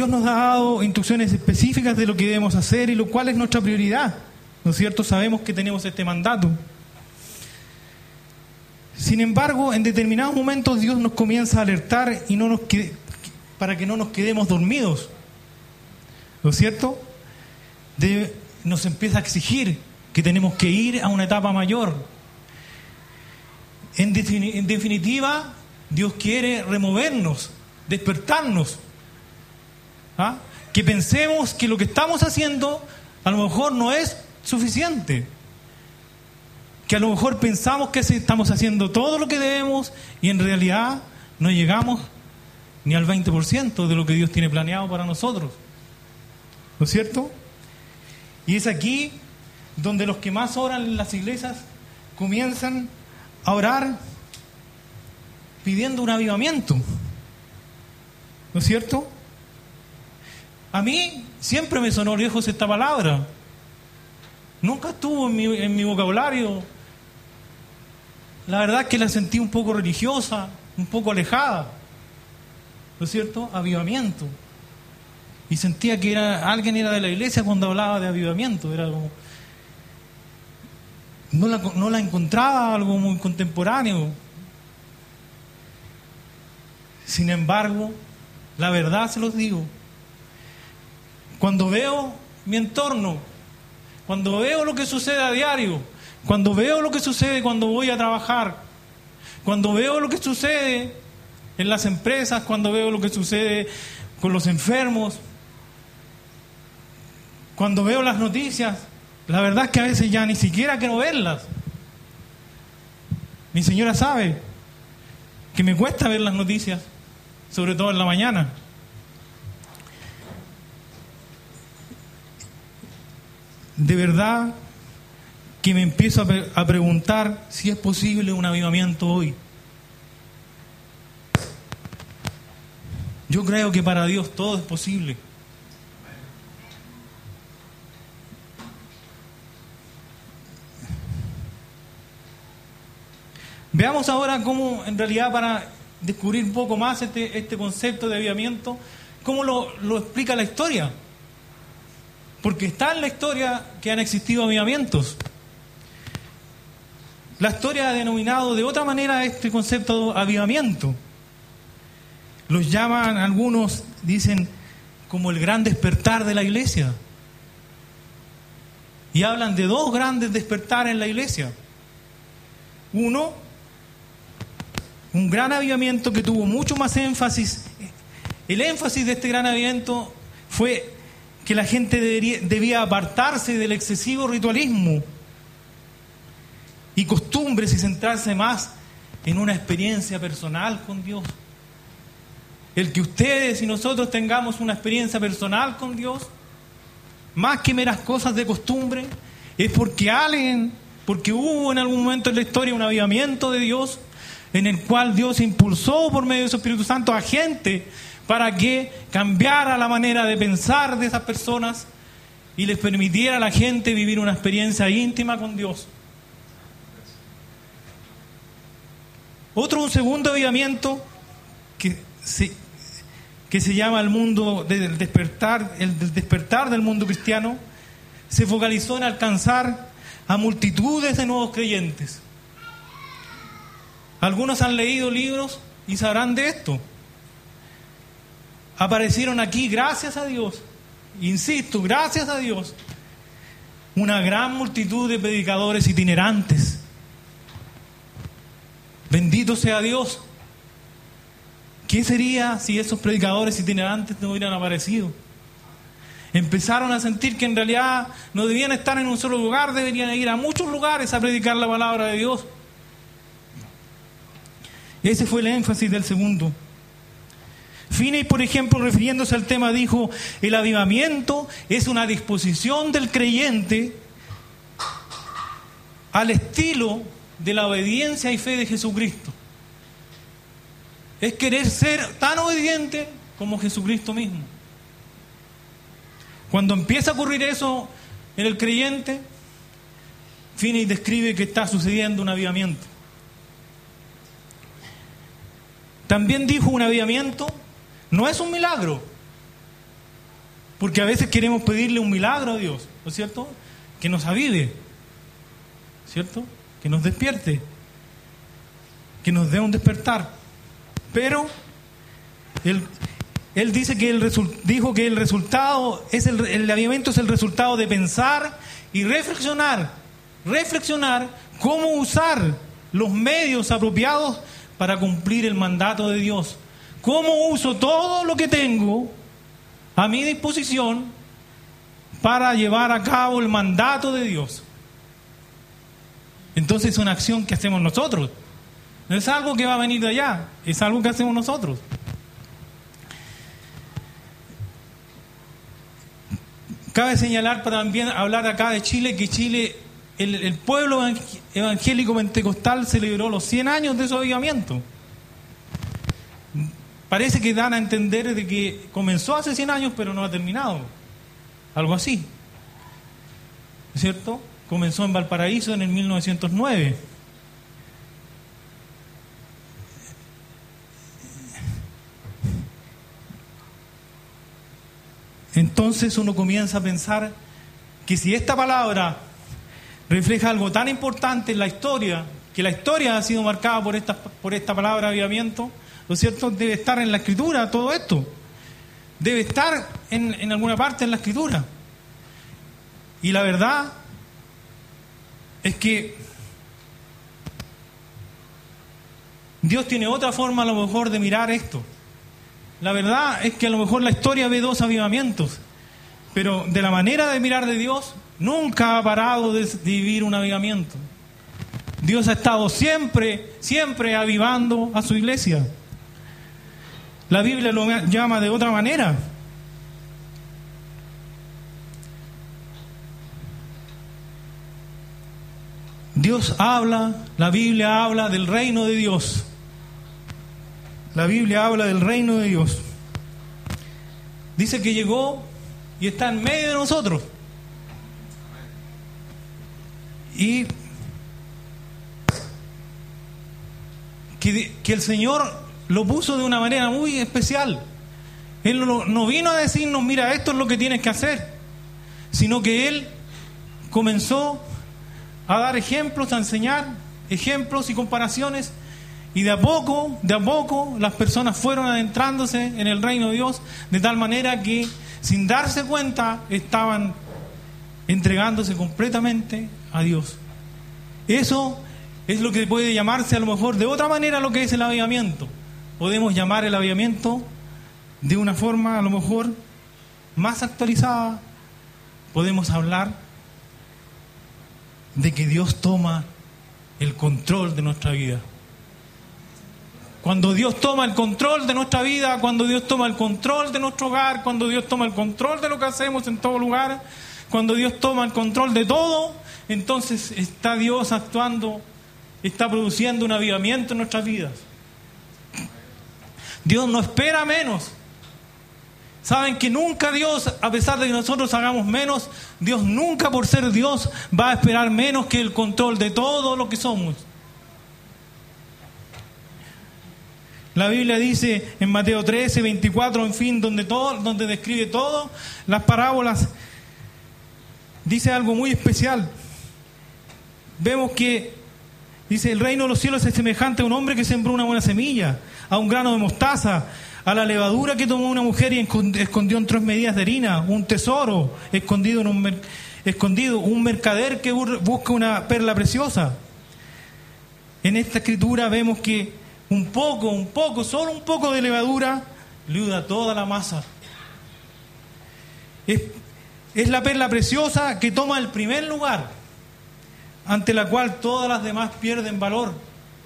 Dios nos ha dado instrucciones específicas de lo que debemos hacer y lo cual es nuestra prioridad, ¿no es cierto? Sabemos que tenemos este mandato. Sin embargo, en determinados momentos Dios nos comienza a alertar y para que no nos quedemos dormidos, ¿no es cierto? Nos empieza a exigir que tenemos que ir a una etapa mayor. En definitiva, Dios quiere removernos, despertarnos. ¿Ah? Que pensemos que lo que estamos haciendo a lo mejor no es suficiente. Que a lo mejor pensamos que estamos haciendo todo lo que debemos y en realidad no llegamos ni al 20% de lo que Dios tiene planeado para nosotros. ¿No es cierto? Y es aquí donde los que más oran en las iglesias comienzan a orar pidiendo un avivamiento. ¿No es cierto? A mí siempre me sonó lejos esta palabra. Nunca estuvo en mi vocabulario. La verdad es que la sentí un poco religiosa, un poco alejada. ¿No es cierto? Avivamiento. Y sentía que alguien era de la iglesia cuando hablaba de avivamiento. Era como, no la encontraba algo muy contemporáneo. Sin embargo, la verdad se los digo. Cuando veo mi entorno, cuando veo lo que sucede a diario, cuando veo lo que sucede cuando voy a trabajar, cuando veo lo que sucede en las empresas, cuando veo lo que sucede con los enfermos, cuando veo las noticias, la verdad es que a veces ya ni siquiera quiero verlas. Mi señora sabe que me cuesta ver las noticias, sobre todo en la mañana. De verdad que me empiezo a preguntar si es posible un avivamiento hoy. Yo creo que para Dios todo es posible. Veamos ahora cómo, en realidad, para descubrir un poco más este concepto de avivamiento, cómo lo explica la historia. Porque está en la historia que han existido avivamientos. La historia ha denominado de otra manera este concepto de avivamiento. Los llaman, algunos dicen, como el gran despertar de la iglesia. Y hablan de dos grandes despertares en la iglesia. Uno, un gran avivamiento que tuvo mucho más énfasis. El énfasis de este gran avivamiento fue que la gente debía apartarse del excesivo ritualismo y costumbres y centrarse más en una experiencia personal con Dios. El que ustedes y nosotros tengamos una experiencia personal con Dios, más que meras cosas de costumbre, es porque hubo en algún momento en la historia un avivamiento de Dios, en el cual Dios impulsó por medio de su Espíritu Santo a gente para que cambiara la manera de pensar de esas personas y les permitiera a la gente vivir una experiencia íntima con Dios. Un segundo avivamiento que se llama el mundo del despertar, el despertar del mundo cristiano, se focalizó en alcanzar a multitudes de nuevos creyentes. Algunos han leído libros y sabrán de esto. Aparecieron aquí, gracias a Dios, insisto, gracias a Dios, una gran multitud de predicadores itinerantes. Bendito sea Dios. ¿Qué sería si esos predicadores itinerantes no hubieran aparecido? Empezaron a sentir que en realidad no debían estar en un solo lugar, deberían ir a muchos lugares a predicar la palabra de Dios. Ese fue el énfasis del segundo. Finney, por ejemplo, refiriéndose al tema, dijo: el avivamiento es una disposición del creyente al estilo de la obediencia y fe de Jesucristo. Es querer ser tan obediente como Jesucristo mismo. Cuando empieza a ocurrir eso en el creyente, Finney describe que está sucediendo un avivamiento. También dijo: un avivamiento no es un milagro, Porque a veces queremos pedirle un milagro a Dios, ¿no es cierto? Que nos avive, ¿cierto? Que nos despierte, que nos dé un despertar. Pero Él dice que dijo que el resultado el avivamiento es el resultado de pensar y reflexionar cómo usar los medios apropiados para cumplir el mandato de Dios. Cómo uso todo lo que tengo a mi disposición para llevar a cabo el mandato de Dios. Entonces es una acción que hacemos nosotros. No es algo que va a venir de allá, es algo que hacemos nosotros. Cabe señalar, para también hablar acá de Chile, que Chile, el pueblo evangélico pentecostal celebró los 100 años de su avivamiento. Parece que dan a entender de que comenzó hace 100 años, pero no ha terminado. Algo así. ¿Cierto? Comenzó en Valparaíso en el 1909. Entonces uno comienza a pensar que si esta palabra refleja algo tan importante en la historia, que la historia ha sido marcada por esta palabra avivamiento, ¿no es cierto? Debe estar en la Escritura todo esto. Debe estar en alguna parte en la Escritura. Y la verdad es que Dios tiene otra forma a lo mejor de mirar esto. La verdad es que a lo mejor la historia ve 2 avivamientos, pero de la manera de mirar de Dios nunca ha parado de vivir un avivamiento. Dios ha estado siempre avivando a su iglesia. La Biblia lo llama de otra manera. Dios habla, la Biblia habla del reino de Dios. La Biblia habla del reino de Dios. Dice que llegó y está en medio de nosotros. Y que el Señor lo puso de una manera muy especial. Él no vino a decirnos, mira, esto es lo que tienes que hacer, sino que Él comenzó a dar ejemplos, a enseñar ejemplos y comparaciones. Y de a poco, las personas fueron adentrándose en el reino de Dios, de tal manera que, sin darse cuenta, estaban entregándose completamente a Dios. Eso es lo que puede llamarse a lo mejor de otra manera lo que es el avivamiento. Podemos llamar el avivamiento de una forma a lo mejor más actualizada. Podemos hablar de que Dios toma el control de nuestra vida. Cuando Dios toma el control de nuestra vida, cuando Dios toma el control de nuestro hogar, cuando Dios toma el control de lo que hacemos en todo lugar, cuando Dios toma el control de todo, entonces está Dios actuando, está produciendo un avivamiento en nuestras vidas. Dios no espera menos. Saben que nunca Dios, a pesar de que nosotros hagamos menos, Dios nunca, por ser Dios, va a esperar menos que el control de todo lo que somos. La Biblia dice en Mateo 13, 24, en fin, donde describe todo, las parábolas, dice algo muy especial. Vemos que dice: el reino de los cielos es semejante a un hombre que sembró una buena semilla, a un grano de mostaza, a la levadura que tomó una mujer y escondió en 3 medidas de harina, un tesoro escondido un mercader que busca una perla preciosa. En esta escritura vemos que solo un poco de levadura leuda toda la masa. Es la perla preciosa que toma el primer lugar, ante la cual todas las demás pierden valor.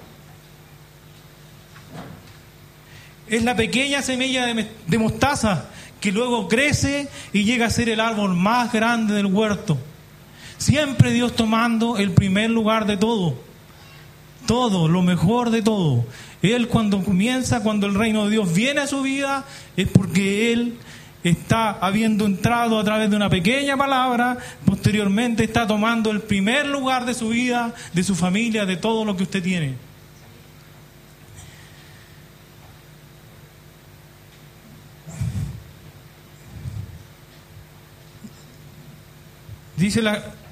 Es la pequeña semilla de mostaza que luego crece y llega a ser el árbol más grande del huerto. Siempre Dios tomando el primer lugar de todo, lo mejor de todo. Él cuando el reino de Dios viene a su vida, es porque Él está habiendo entrado a través de una pequeña palabra, posteriormente está tomando el primer lugar de su vida, de su familia, de todo lo que usted tiene. Dice